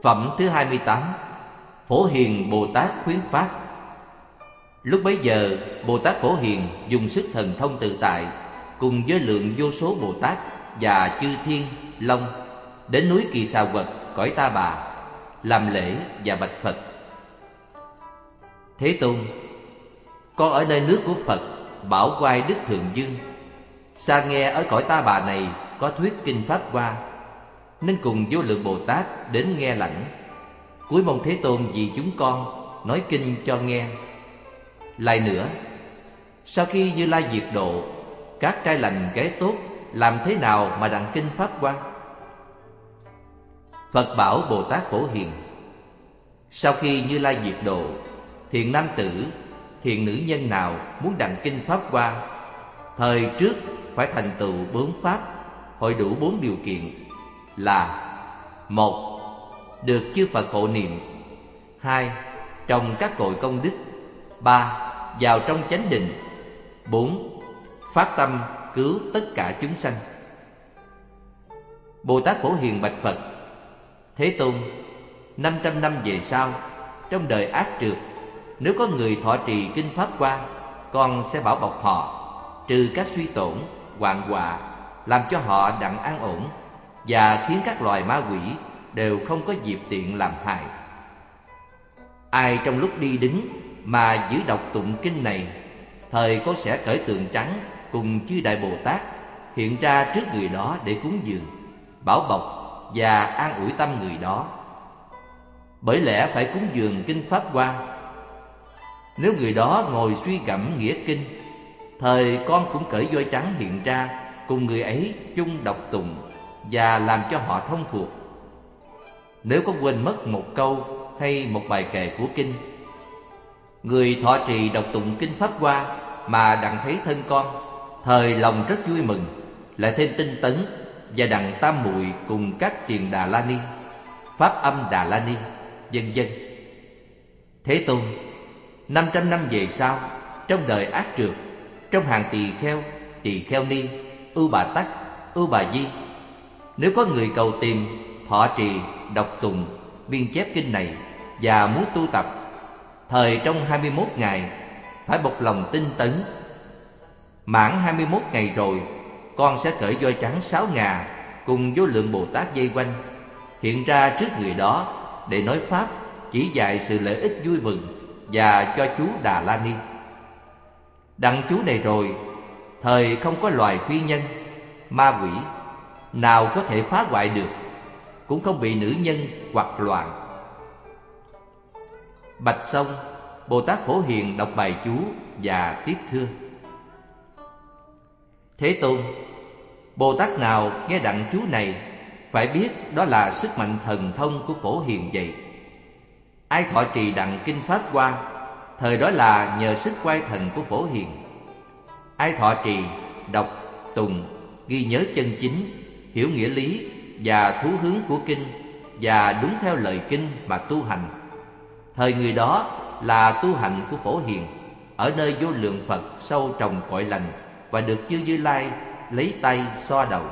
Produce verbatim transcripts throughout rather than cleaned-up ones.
Phẩm thứ hai mươi tám. Phổ Hiền Bồ Tát khuyến phát. Lúc bấy giờ, Bồ Tát Phổ Hiền dùng sức thần thông tự tại cùng với lượng vô số Bồ Tát và chư thiên, long đến núi Kỳ Xà Quật, cõi Ta Bà, làm lễ và bạch Phật: Thế Tôn, con ở nơi nước của Phật Bảo Quai Đức Thượng Dương, xa nghe ở cõi Ta Bà này có thuyết kinh Pháp Hoa, nên cùng vô lượng Bồ Tát đến nghe lãnh. Cúi mong Thế Tôn vì chúng con nói kinh cho nghe. Lại nữa, sau khi Như Lai diệt độ, các trai lành kẻ tốt làm thế nào mà đặng kinh Pháp Hoa? Phật bảo Bồ Tát Phổ Hiền: sau khi Như Lai diệt độ, thiện nam tử, thiện nữ nhân nào muốn đặng kinh Pháp Hoa, thời trước phải thành tựu bốn pháp, hội đủ bốn điều kiện là: một, được chư Phật hộ niệm; hai, trồng các cội công đức; ba, vào trong chánh định; bốn, phát tâm cứu tất cả chúng sanh. Bồ Tát Phổ Hiền bạch Phật: Thế Tôn, năm trăm năm về sau, trong đời ác trượt, nếu có người thọ trì kinh Pháp Hoa, con sẽ bảo bọc họ, trừ các suy tổn, hoạn họa, làm cho họ đặng an ổn, và khiến các loài ma quỷ đều không có dịp tiện làm hại. Ai trong lúc đi đứng mà giữ đọc tụng kinh này, thời con sẽ cởi tượng trắng cùng chư Đại Bồ Tát hiện ra trước người đó để cúng dường, bảo bọc và an ủi tâm người đó. Bởi lẽ phải cúng dường kinh Pháp Hoa. Nếu người đó ngồi suy gẫm nghĩa kinh, thời con cũng cởi voi trắng hiện ra cùng người ấy chung đọc tụng và làm cho họ thông thuộc. Nếu có quên mất một câu hay một bài kệ của kinh, người thọ trì đọc tụng kinh Pháp Hoa mà đặng thấy thân con, thời lòng rất vui mừng, lại thêm tinh tấn và đặng tam muội cùng các truyền Đà La Ni, Pháp âm Đà La Ni, vân vân. Thế Tôn, năm trăm năm về sau, trong đời ác trượt, trong hàng tỳ kheo, tỳ kheo ni, ưu bà tắc, ưu bà di, nếu có người cầu tìm, thọ trì, đọc tụng, biên chép kinh này và muốn tu tập, thời trong hai mươi mốt ngày phải bộc lòng tinh tấn. Mãn hai mươi mốt ngày rồi, con sẽ cởi voi trắng sáu ngà cùng vô lượng Bồ Tát vây quanh, hiện ra trước người đó để nói pháp, chỉ dạy sự lợi ích vui mừng và cho chú Đà La Ni. Đặng chú này rồi, thời không có loài phi nhân, ma quỷ nào có thể phá hoại được, cũng không bị nữ nhân hoặc loạn. Bạch xong, Bồ Tát Phổ Hiền đọc bài chú và tiếp thưa: Thế Tôn, Bồ Tát nào nghe đặng chú này phải biết đó là sức mạnh thần thông của Phổ Hiền vậy. Ai thọ trì đặng kinh Pháp Hoa, thời đó là nhờ sức quay thần của Phổ Hiền. Ai thọ trì, đọc, tùng, ghi nhớ chân chính, hiểu nghĩa lý và thú hướng của kinh, và đúng theo lời kinh mà tu hành, thời người đó là tu hạnh của Phổ Hiền, ở nơi vô lượng Phật sâu trồng cội lành, và được chư Như Lai lấy tay xoa đầu.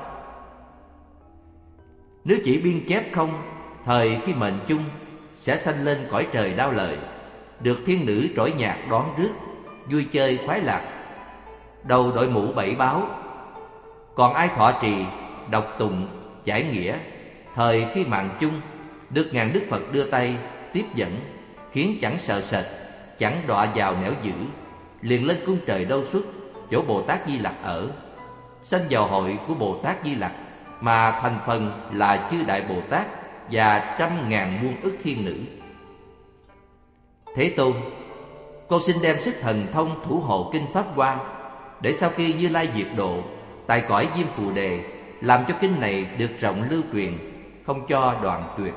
Nếu chỉ biên chép không, thời khi mệnh chung sẽ sanh lên cõi trời đau lợi, được thiên nữ trỗi nhạc đón rước, vui chơi khoái lạc, đầu đội mũ bảy báo. Còn ai thọ trì, đọc tụng, giải nghĩa, thời khi mạng chung được ngàn Đức Phật đưa tay tiếp dẫn, khiến chẳng sợ sệt, chẳng đọa vào nẻo dữ, liền lên cung trời Đâu Xuất, chỗ Bồ Tát Di Lặc ở, sanh vào hội của Bồ Tát Di Lặc, mà thành phần là chư Đại Bồ Tát và trăm ngàn muôn ức thiên nữ. Thế Tôn, con xin đem sức thần thông thủ hộ kinh Pháp Hoa, để sau khi Như Lai diệt độ, tại cõi Diêm Phù Đề, làm cho kinh này được rộng lưu truyền, không cho đoạn tuyệt.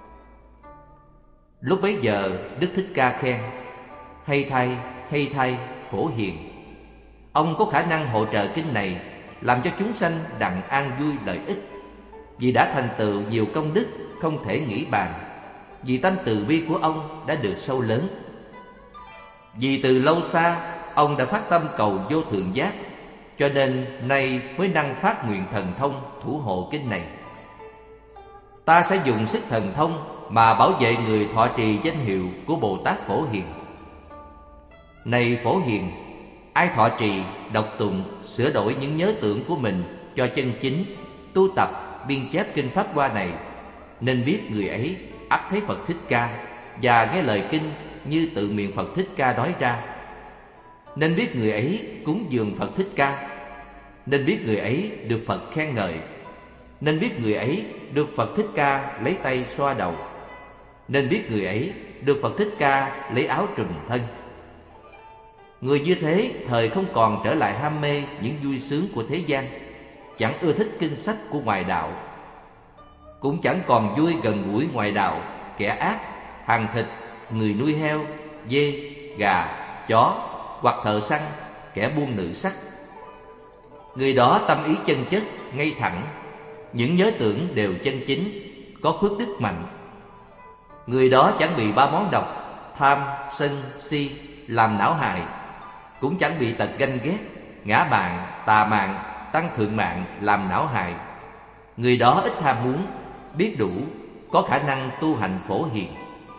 Lúc bấy giờ Đức Thích Ca khen: Hay thay, hay thay, Phổ Hiền, ông có khả năng hỗ trợ kinh này, làm cho chúng sanh đặng an vui lợi ích, vì đã thành tựu nhiều công đức không thể nghĩ bàn, vì tâm từ bi của ông đã được sâu lớn. Vì từ lâu xa ông đã phát tâm cầu vô thượng giác, cho nên nay mới năng phát nguyện thần thông thủ hộ kinh này. Ta sẽ dùng sức thần thông mà bảo vệ người thọ trì danh hiệu của Bồ Tát Phổ Hiền. Này Phổ Hiền, ai thọ trì, đọc tụng, sửa đổi những nhớ tưởng của mình cho chân chính, tu tập, biên chép kinh Pháp Hoa này, nên biết người ấy ắt thấy Phật Thích Ca và nghe lời kinh như tự miệng Phật Thích Ca nói ra. Nên biết người ấy cúng dường Phật Thích Ca. Nên biết người ấy được Phật khen ngợi. Nên biết người ấy được Phật Thích Ca lấy tay xoa đầu. Nên biết người ấy được Phật Thích Ca lấy áo trùm thân. Người như thế thời không còn trở lại ham mê những vui sướng của thế gian, chẳng ưa thích kinh sách của ngoại đạo, cũng chẳng còn vui gần gũi ngoại đạo, kẻ ác, hàng thịt, người nuôi heo, dê, gà, chó, hoặc thợ săn, kẻ buôn nữ sắc. Người đó tâm ý chân chất, ngay thẳng, những nhớ tưởng đều chân chính, có phước đức mạnh. Người đó chẳng bị ba món độc, tham, sân, si làm não hại, cũng chẳng bị tật ganh ghét, ngã mạn, tà mạn, tăng thượng mạn làm não hại. Người đó ít ham muốn, biết đủ, có khả năng tu hành Phổ Hiền.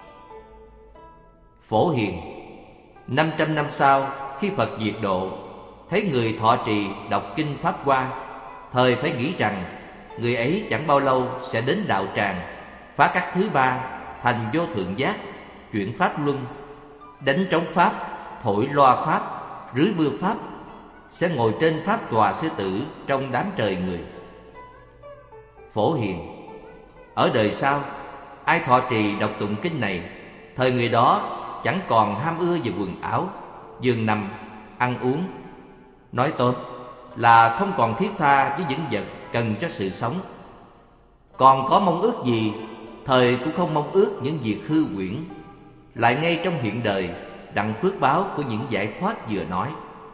Phổ Hiền. Năm trăm năm sau, khi Phật diệt độ, thấy người thọ trì đọc kinh Pháp Hoa, thời phải nghĩ rằng người ấy chẳng bao lâu sẽ đến đạo tràng, phá các thứ ba, thành vô thượng giác, chuyển pháp luân, đánh trống pháp, thổi loa pháp, rưới mưa pháp, sẽ ngồi trên pháp tòa sư tử trong đám trời người. Phổ Hiền. Ở đời sau, ai thọ trì đọc tụng kinh này, thời người đó chẳng còn ham ưa về quần áo, giường nằm, ăn uống. Nói tóm là không còn thiết tha với những vật cần cho sự sống. Còn có mong ước gì, thời cũng không mong ước những việc hư huyễn, lại ngay trong hiện đời đặng phước báo của những giải thoát vừa nói.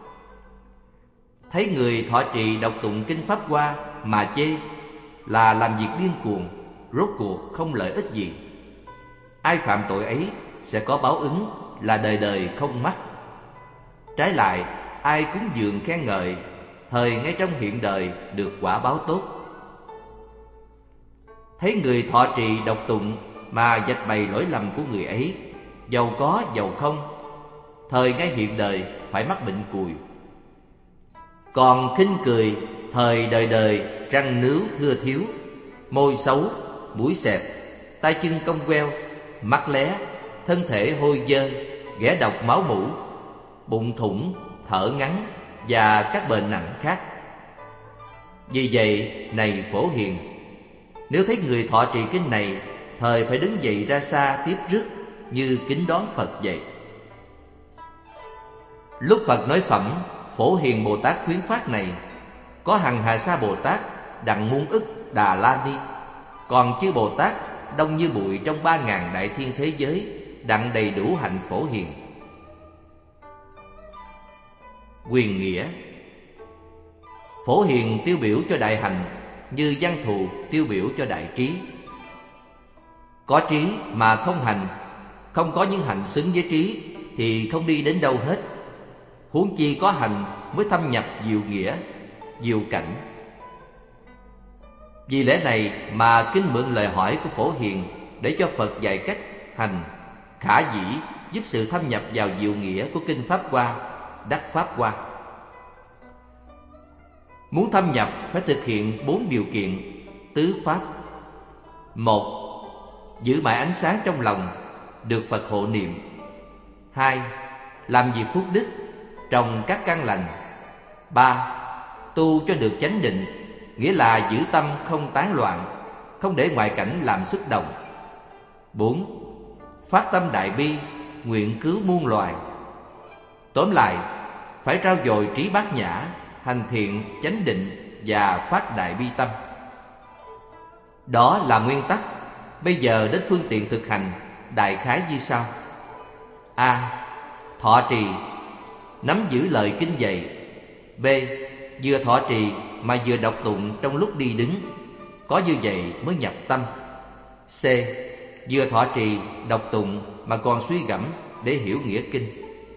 Thấy người thọ trì đọc tụng kinh Pháp Hoa mà chê là làm việc điên cuồng, rốt cuộc không lợi ích gì. Ai phạm tội ấy sẽ có báo ứng là đời đời không mắc. Trái lại, ai cúng dường khen ngợi, thời ngay trong hiện đời được quả báo tốt. Thấy người thọ trì đọc tụng mà vạch bày lỗi lầm của người ấy, giàu có giàu không, thời ngay hiện đời phải mắc bệnh cùi. Còn khinh cười, thời đời đời răng nướu thưa thiếu, môi xấu, mũi xẹp, tay chân cong queo, mắt lé, thân thể hôi dơ, ghẻ độc máu mủ, bụng thủng, thở ngắn và các bệnh nặng khác. Vì vậy, này Phổ Hiền, nếu thấy người thọ trì kinh này, thời phải đứng dậy ra xa tiếp rước, như kính đón Phật vậy. Lúc Phật nói phẩm Phổ Hiền Bồ Tát khuyến phát này, có hằng Hà Sa Bồ Tát, đặng muôn ức Đà La Ni, còn chư Bồ Tát đông như bụi trong ba ngàn đại thiên thế giới, đặng đầy đủ hạnh Phổ Hiền. Quyền nghĩa. Phổ Hiền tiêu biểu cho đại hành, như Văn Thù tiêu biểu cho đại trí. Có trí mà không hành, không có những hành xứng với trí, thì không đi đến đâu hết. Huống chi có hành mới thâm nhập diệu nghĩa, diệu cảnh. Vì lẽ này mà kinh mượn lời hỏi của Phổ Hiền để cho Phật dạy cách hành khả dĩ, giúp sự thâm nhập vào diệu nghĩa của kinh Pháp Hoa, đắc Pháp Hoa. Muốn thâm nhập phải thực hiện bốn điều kiện tứ pháp. Một, giữ mãi ánh sáng trong lòng, được Phật hộ niệm. Hai, làm việc phúc đức, trồng các căn lành. Ba, tu cho được chánh định, nghĩa là giữ tâm không tán loạn, không để ngoại cảnh làm xúc động. Bốn, phát tâm đại bi, nguyện cứu muôn loài. Tóm lại, phải trau dồi trí bát nhã, hành thiện, chánh định và phát đại bi tâm. Đó là nguyên tắc. Bây giờ đến phương tiện thực hành, đại khái như sau. A. Thọ trì, nắm giữ lời kinh dạy. B. Vừa thọ trì mà vừa đọc tụng trong lúc đi đứng, có như vậy mới nhập tâm. C. Vừa thọ trì, đọc tụng mà còn suy gẫm để hiểu nghĩa kinh.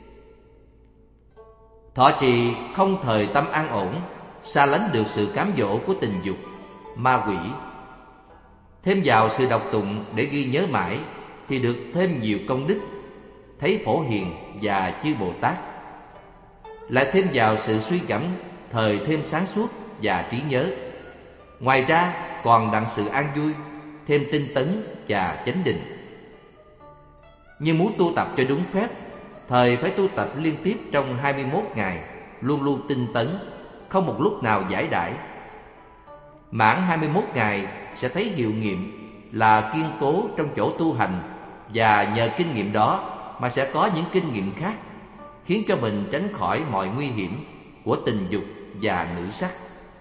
Thọ trì không thời tâm an ổn, xa lánh được sự cám dỗ của tình dục, ma quỷ. Thêm vào sự đọc tụng để ghi nhớ mãi thì được thêm nhiều công đức, thấy Phổ Hiền và chư Bồ Tát. Lại thêm vào sự suy gẫm, thời thêm sáng suốt và trí nhớ. Ngoài ra còn đặng sự an vui, thêm tinh tấn và chánh định. Nhưng muốn tu tập cho đúng phép, thời phải tu tập liên tiếp trong hai mươi mốt ngày, luôn luôn tinh tấn, không một lúc nào giải đãi. Mãn hai mươi mốt ngày sẽ thấy hiệu nghiệm là kiên cố trong chỗ tu hành, và nhờ kinh nghiệm đó mà sẽ có những kinh nghiệm khác, khiến cho mình tránh khỏi mọi nguy hiểm của tình dục và nữ sắc.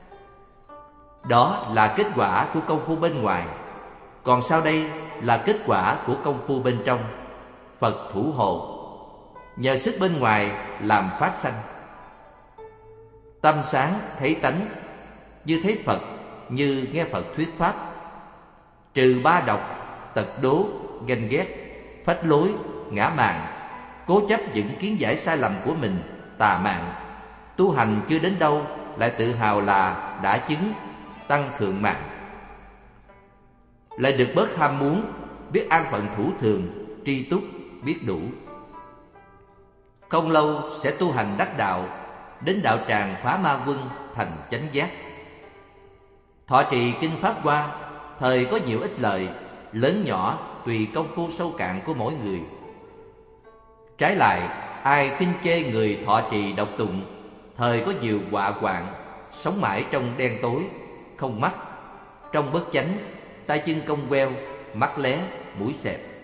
Đó là kết quả của công phu bên ngoài. Còn sau đây là kết quả của công phu bên trong, Phật thủ hộ. Nhờ sức bên ngoài làm phát sanh. Tâm sáng thấy tánh, như thấy Phật, như nghe Phật thuyết pháp. Trừ ba độc, tật đố, ganh ghét, phách lối, ngã mạn, cố chấp những kiến giải sai lầm của mình, tà mạn. Tu hành chưa đến đâu lại tự hào là đã chứng tăng thượng mạng. Lại được bớt ham muốn, biết an phận thủ thường, tri túc, biết đủ. Không lâu sẽ tu hành đắc đạo, đến đạo tràng phá ma quân, thành chánh giác. Thọ trì kinh Pháp Hoa, thời có nhiều ích lợi, lớn nhỏ tùy công phu sâu cạn của mỗi người. Trái lại, ai khinh chê người thọ trì đọc tụng, thời có nhiều họa hoạn, sống mãi trong đen tối, không mắt, trong bất chánh, tay chân cong queo, mắt lé, mũi xẹp.